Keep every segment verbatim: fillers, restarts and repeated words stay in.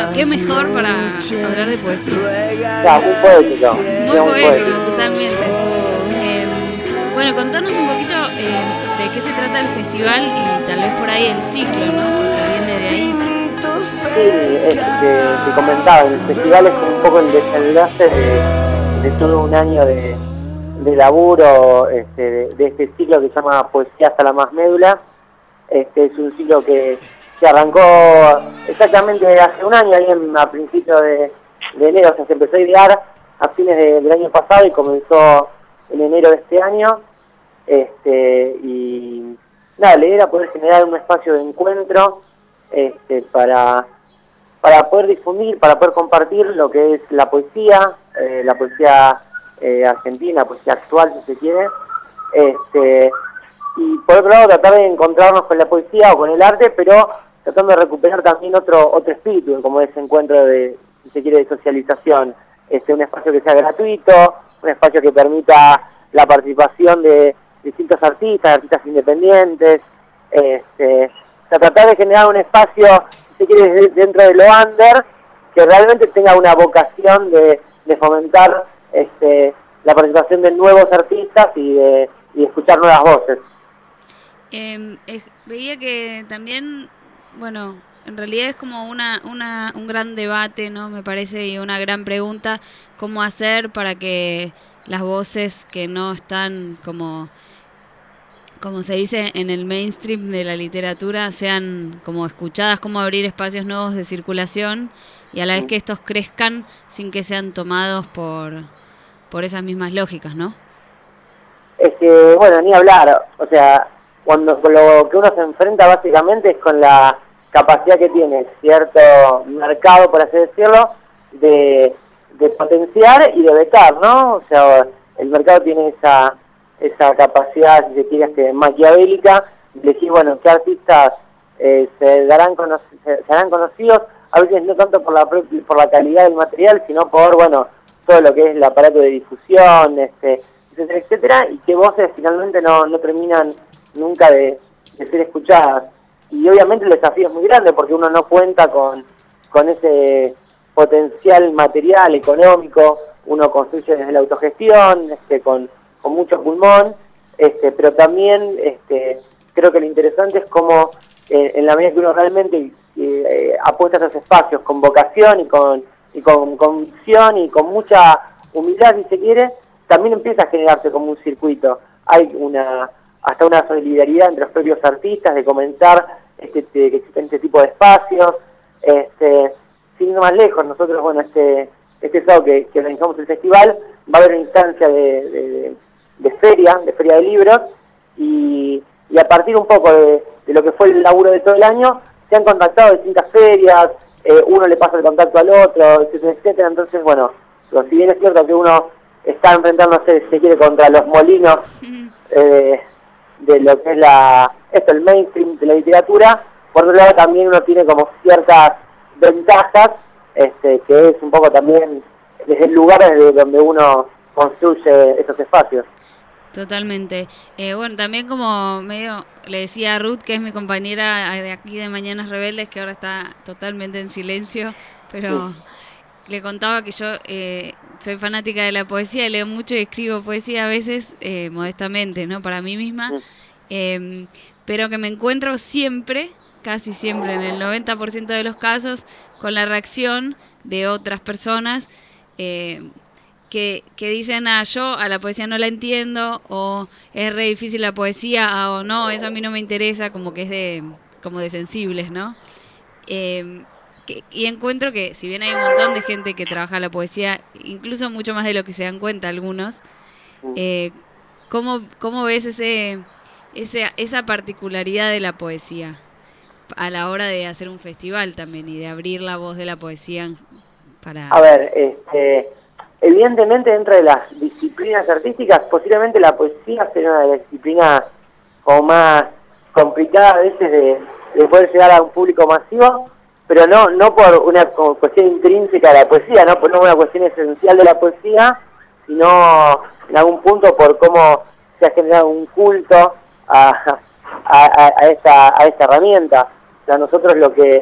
qué mejor para hablar de poesía. Ya, muy poético. Muy poético, totalmente. Eh, bueno, contanos un poquito eh, de qué se trata el festival y tal vez por ahí el ciclo, ¿no? Porque viene de ahí. Sí, es que te comentaba, el festival es un poco el desenlace de, de todo un año de, de laburo este, de, de este ciclo que se llama Poesía hasta la más médula. Este es un ciclo que se arrancó exactamente hace un año, ahí en, a principios de, de enero, o sea, se empezó a idear a fines de, del año pasado y comenzó en enero de este año. Este, y nada, la idea era poder generar un espacio de encuentro este, para, para poder difundir, para poder compartir lo que es la poesía, eh, la poesía eh, argentina, poesía actual si se quiere, este, y por otro lado tratar de encontrarnos con la poesía o con el arte, pero tratando de recuperar también otro otro espíritu, como ese encuentro de, si se quiere, de socialización, este, un espacio que sea gratuito, un espacio que permita la participación de distintos artistas, artistas independientes, este, o sea, tratar de generar un espacio, si se quiere, dentro de lo under, que realmente tenga una vocación de, de fomentar este, la participación de nuevos artistas y de, y de escuchar nuevas voces. Eh, eh, veía que también, bueno, en realidad es como una, una, un gran debate, ¿no? Me parece, y una gran pregunta, cómo hacer para que las voces que no están como, como se dice en el mainstream de la literatura, sean como escuchadas, cómo abrir espacios nuevos de circulación y a la vez que estos crezcan sin que sean tomados por, por esas mismas lógicas, ¿no? Es que, bueno, ni hablar, o sea, cuando con lo que uno se enfrenta básicamente es con la capacidad que tiene cierto mercado, por así decirlo, de, de potenciar y de vetar, ¿no? O sea, el mercado tiene esa esa capacidad, si se quiere, este, maquiavélica, de decir, bueno, qué artistas eh, se, darán cono se, se harán conocidos, a veces no tanto por la por la calidad del material, sino por, bueno, todo lo que es el aparato de difusión, este, etcétera, etcétera, y que voces finalmente no, no terminan nunca de, de ser escuchadas. Y obviamente el desafío es muy grande porque uno no cuenta con, con ese potencial material, económico, uno construye desde la autogestión, este, con, con mucho pulmón, este, pero también este, creo que lo interesante es cómo eh, en la medida que uno realmente eh, apuesta a esos espacios con vocación y con, y con convicción y con mucha humildad, si se quiere, también empieza a generarse como un circuito. Hay una hasta una solidaridad entre los propios artistas de comenzar este, este, que existen este tipo de espacios. Este, sin ir más lejos, nosotros, bueno, este este sábado que, que organizamos el festival, va a haber una instancia de, de, de feria, de feria de libros, y, y a partir un poco de, de lo que fue el laburo de todo el año, se han contactado distintas ferias, eh, uno le pasa el contacto al otro, etcétera, etcétera. Entonces, bueno, si bien es cierto que uno está enfrentándose, si se quiere, contra los molinos eh, de lo que es la esto el mainstream de la literatura, por otro lado también uno tiene como ciertas ventajas, este, que es un poco también desde el lugar desde donde uno construye esos espacios. Totalmente. Eh, bueno, también como medio le decía a Ruth, que es mi compañera de aquí de Mañanas Rebeldes, que ahora está totalmente en silencio, pero sí. Le contaba que yo eh, soy fanática de la poesía, leo mucho y escribo poesía a veces, eh, modestamente, ¿no? Para mí misma, eh, pero que me encuentro siempre, casi siempre, en el noventa por ciento de los casos, con la reacción de otras personas eh, que, que dicen, ah, yo a la poesía no la entiendo, o es re difícil la poesía, ah, o no, eso a mí no me interesa, como que es de, como de sensibles, ¿no? Eh, que, y encuentro que, si bien hay un montón de gente que trabaja la poesía, incluso mucho más de lo que se dan cuenta algunos, eh, ¿cómo, cómo ves ese, ese, esa particularidad de la poesía a la hora de hacer un festival también y de abrir la voz de la poesía para... A ver, este, evidentemente dentro de las disciplinas artísticas, posiblemente la poesía sería una de las disciplinas como más complicadas a veces de, de poder llegar a un público masivo, pero no no por una cuestión intrínseca de la poesía, no por una cuestión esencial de la poesía, sino en algún punto por cómo se ha generado un culto a, a, a, esta, a esta herramienta. O sea, nosotros lo que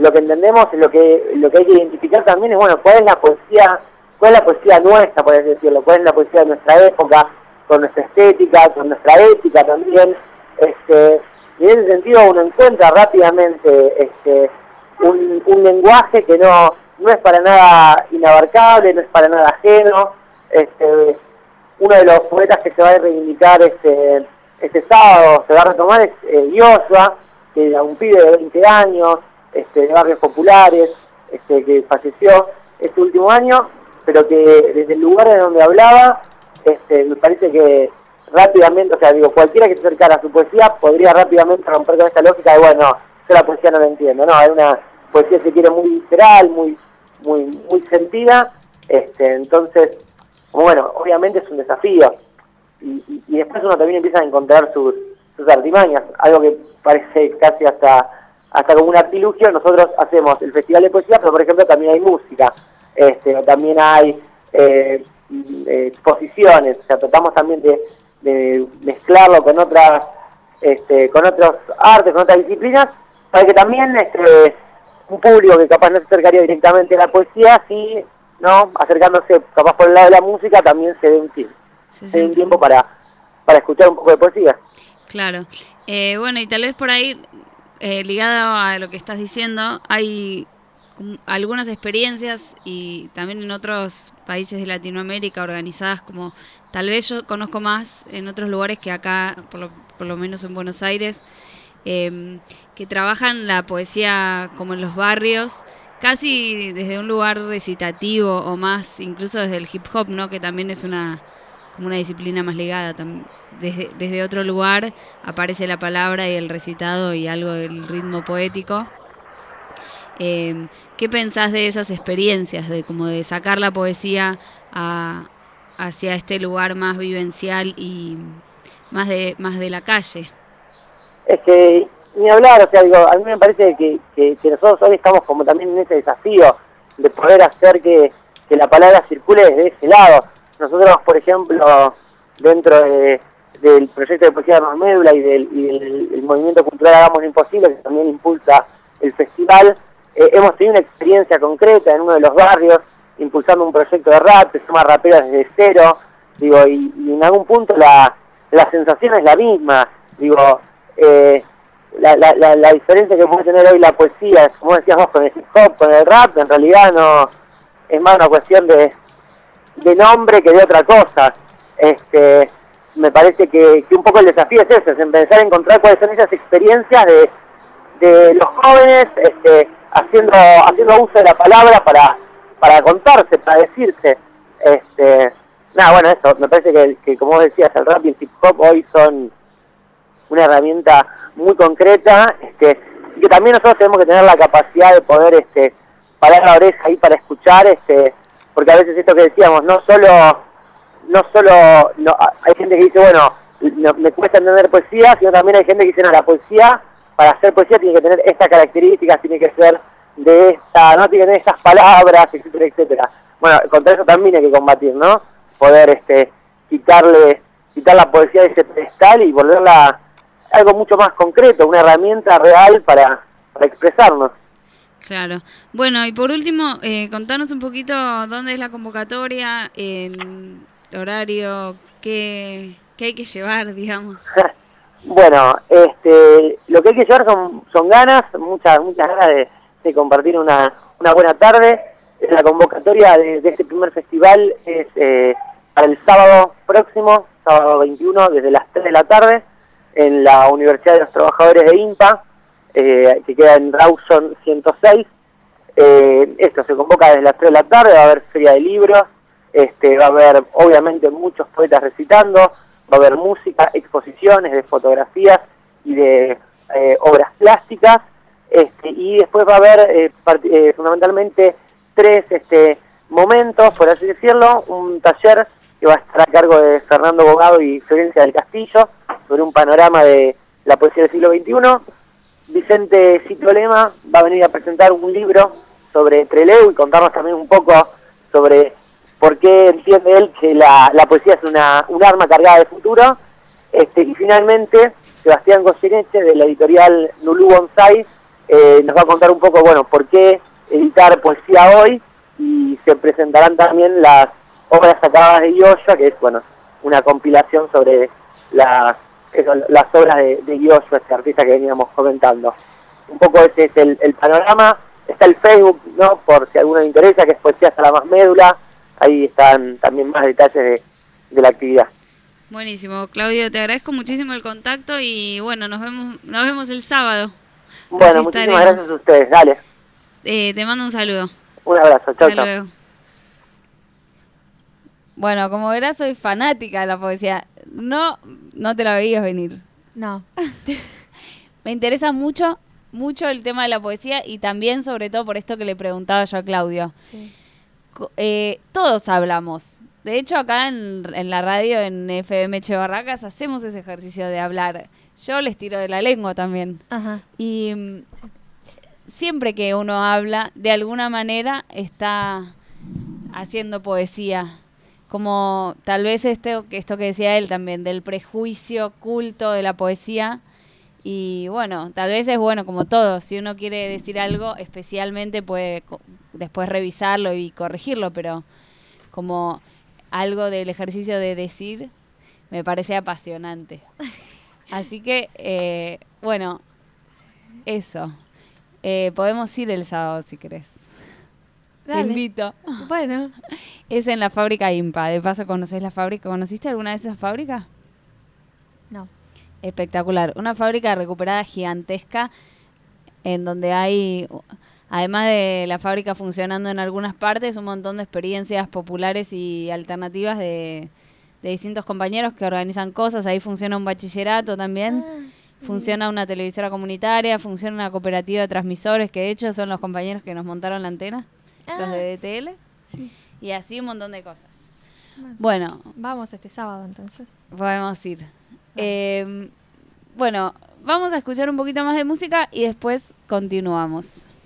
lo que entendemos, lo que lo que hay que identificar también es, bueno, cuál es la poesía, cuál es la poesía nuestra, por así decirlo, cuál es la poesía de nuestra época, con nuestra estética, con nuestra ética también. Este, y en ese sentido uno encuentra rápidamente este, un, un lenguaje que no, no es para nada inabarcable, no es para nada ajeno. Este, uno de los poetas que se va a reivindicar este, este sábado, se va a retomar, es eh, Joshua, que era un pibe de veinte años, este, de barrios populares, este, que falleció este último año, pero que desde el lugar de donde hablaba, este, me parece que rápidamente, o sea, digo, cualquiera que se acercara a su poesía podría rápidamente romper con esta lógica de, bueno, yo la poesía no la entiendo, no, es una poesía que se quiere muy visceral, muy, muy, muy sentida, este, entonces, bueno, obviamente es un desafío, y, y, y después uno también empieza a encontrar sus, sus artimañas, algo que parece casi hasta, hasta como un artilugio. Nosotros hacemos el Festival de Poesía, pero por ejemplo también hay música, este, también hay eh, exposiciones, o sea, tratamos también de, de mezclarlo con otras, este, con otros artes, con otras disciplinas, para que también este, un público que capaz no se acercaría directamente a la poesía, sí, no, acercándose capaz por el lado de la música, también se dé un tiempo, se dé un tiempo para, para escuchar un poco de poesía. Claro. Eh, bueno, y tal vez por ahí, eh, ligado a lo que estás diciendo, hay algunas experiencias y también en otros países de Latinoamérica organizadas, como tal vez yo conozco más en otros lugares que acá, por lo, por lo menos en Buenos Aires, eh, que trabajan la poesía como en los barrios, casi desde un lugar recitativo o más, incluso desde el hip hop, ¿no? Que también es una como una disciplina más ligada. Desde, desde otro lugar aparece la palabra y el recitado y algo del ritmo poético. Eh, ¿Qué pensás de esas experiencias, de como de sacar la poesía a, hacia este lugar más vivencial y más de más de la calle? Es que ni hablar, o sea, digo, a mí me parece que, que, que nosotros hoy estamos como también en ese desafío de poder hacer que, que la palabra circule desde ese lado. Nosotros, por ejemplo, dentro de, del proyecto de Poesía de Armas Médula y del, y del el movimiento cultural Hagamos lo Imposible, que también impulsa el festival, eh, hemos tenido una experiencia concreta en uno de los barrios, impulsando un proyecto de rap que se llama Raperas desde cero, digo, y, y en algún punto la, la sensación es la misma, digo, eh, la, la, la, la diferencia que puede tener hoy la poesía, como decías vos, con el hip hop, con el rap, en realidad no es más una cuestión de de nombre que de otra cosa. Este, me parece que, que un poco el desafío es ese, es empezar a encontrar cuáles son esas experiencias de, de los jóvenes este, haciendo haciendo uso de la palabra para para contarse, para decirse. Este, nada, bueno, eso, me parece que, que como vos decías, el rap y el hip hop hoy son una herramienta muy concreta, este, y que también nosotros tenemos que tener la capacidad de poder este, parar la oreja ahí para escuchar, este, porque a veces esto que decíamos, no solo, no solo, no, hay gente que dice, bueno, no, me cuesta entender poesía, sino también hay gente que dice, no, la poesía, para hacer poesía tiene que tener estas características, tiene que ser de esta, no tiene que tener estas palabras, etcétera, etcétera. Bueno, contra eso también hay que combatir, ¿no? Poder este, quitarle, quitar la poesía de ese pedestal y volverla algo mucho más concreto, una herramienta real para, para expresarnos. Claro. Bueno, y por último, eh, contanos un poquito dónde es la convocatoria, en horario, qué, qué hay que llevar, digamos. Bueno, este, lo que hay que llevar son, son ganas, muchas muchas ganas de, de compartir una, una buena tarde. La convocatoria de, de este primer festival es eh, para el sábado próximo, sábado veintiuno, desde las tres de la tarde, en la Universidad de los Trabajadores de INPA, eh, que queda en Rawson ciento seis. Eh, esto se convoca desde las tres de la tarde, va a haber feria de libros, este, va a haber obviamente muchos poetas recitando, va a haber música, exposiciones de fotografías y de eh, obras plásticas, este, y después va a haber eh, eh, fundamentalmente tres este, momentos, por así decirlo, un taller que va a estar a cargo de Fernando Bogado y Florencia del Castillo, sobre un panorama de la poesía del siglo veintiuno. Vicente Citolema va a venir a presentar un libro sobre Trelew y contarnos también un poco sobre por qué entiende él que la, la poesía es una, un arma cargada de futuro. Este, y finalmente, Sebastián Goyeneche, de la editorial Nulú Bonsai, eh, nos va a contar un poco, bueno, por qué editar poesía hoy, y se presentarán también las obras sacadas de Yoshua, que es, bueno, una compilación sobre las, eso, las obras de, de Yoshua, este artista que veníamos comentando. Un poco ese es el, el panorama. Está el Facebook, ¿no? Por si a alguno le interesa, que es Poesía hasta la más médula. Ahí están también más detalles de, de la actividad. Buenísimo, Claudio, te agradezco muchísimo el contacto y bueno, nos vemos, nos vemos el sábado. Bueno, Así muchísimas estaremos. gracias a ustedes. Dale. Eh, te mando un saludo. Un abrazo. Chau, Hasta chau. luego. Bueno, como verás, soy fanática de la poesía. No, no te la veías venir. No. Me interesa mucho, mucho el tema de la poesía y también, sobre todo, por esto que le preguntaba yo a Claudio. Sí. Co- Eh, todos hablamos. De hecho, acá en, en la radio, en F M Che Barracas, hacemos ese ejercicio de hablar. Yo les tiro de la lengua también. Ajá. Y mm, siempre que uno habla, de alguna manera está haciendo poesía. Como tal vez esto, esto que decía él también, del prejuicio culto de la poesía. Y bueno, tal vez es bueno como todo. Si uno quiere decir algo, especialmente puede co- después revisarlo y corregirlo, pero como algo del ejercicio de decir me parece apasionante. Así que, eh, bueno, eso. Eh, podemos ir el sábado si querés. Te Dale. invito. Bueno. Es en la fábrica IMPA. De paso, ¿conocés la fábrica? ¿Conociste alguna vez esa fábrica? No. Espectacular. Una fábrica recuperada gigantesca en donde hay, además de la fábrica funcionando en algunas partes, un montón de experiencias populares y alternativas de, de distintos compañeros que organizan cosas. Ahí funciona un bachillerato también. Ah, Funciona una televisora comunitaria, funciona una cooperativa de transmisores, que de hecho son los compañeros que nos montaron la antena, los Ah. de D T L, y así un montón de cosas. Bueno. Bueno, Vamos este sábado entonces. podemos ir. Eh, bueno, vamos a escuchar un poquito más de música y después continuamos.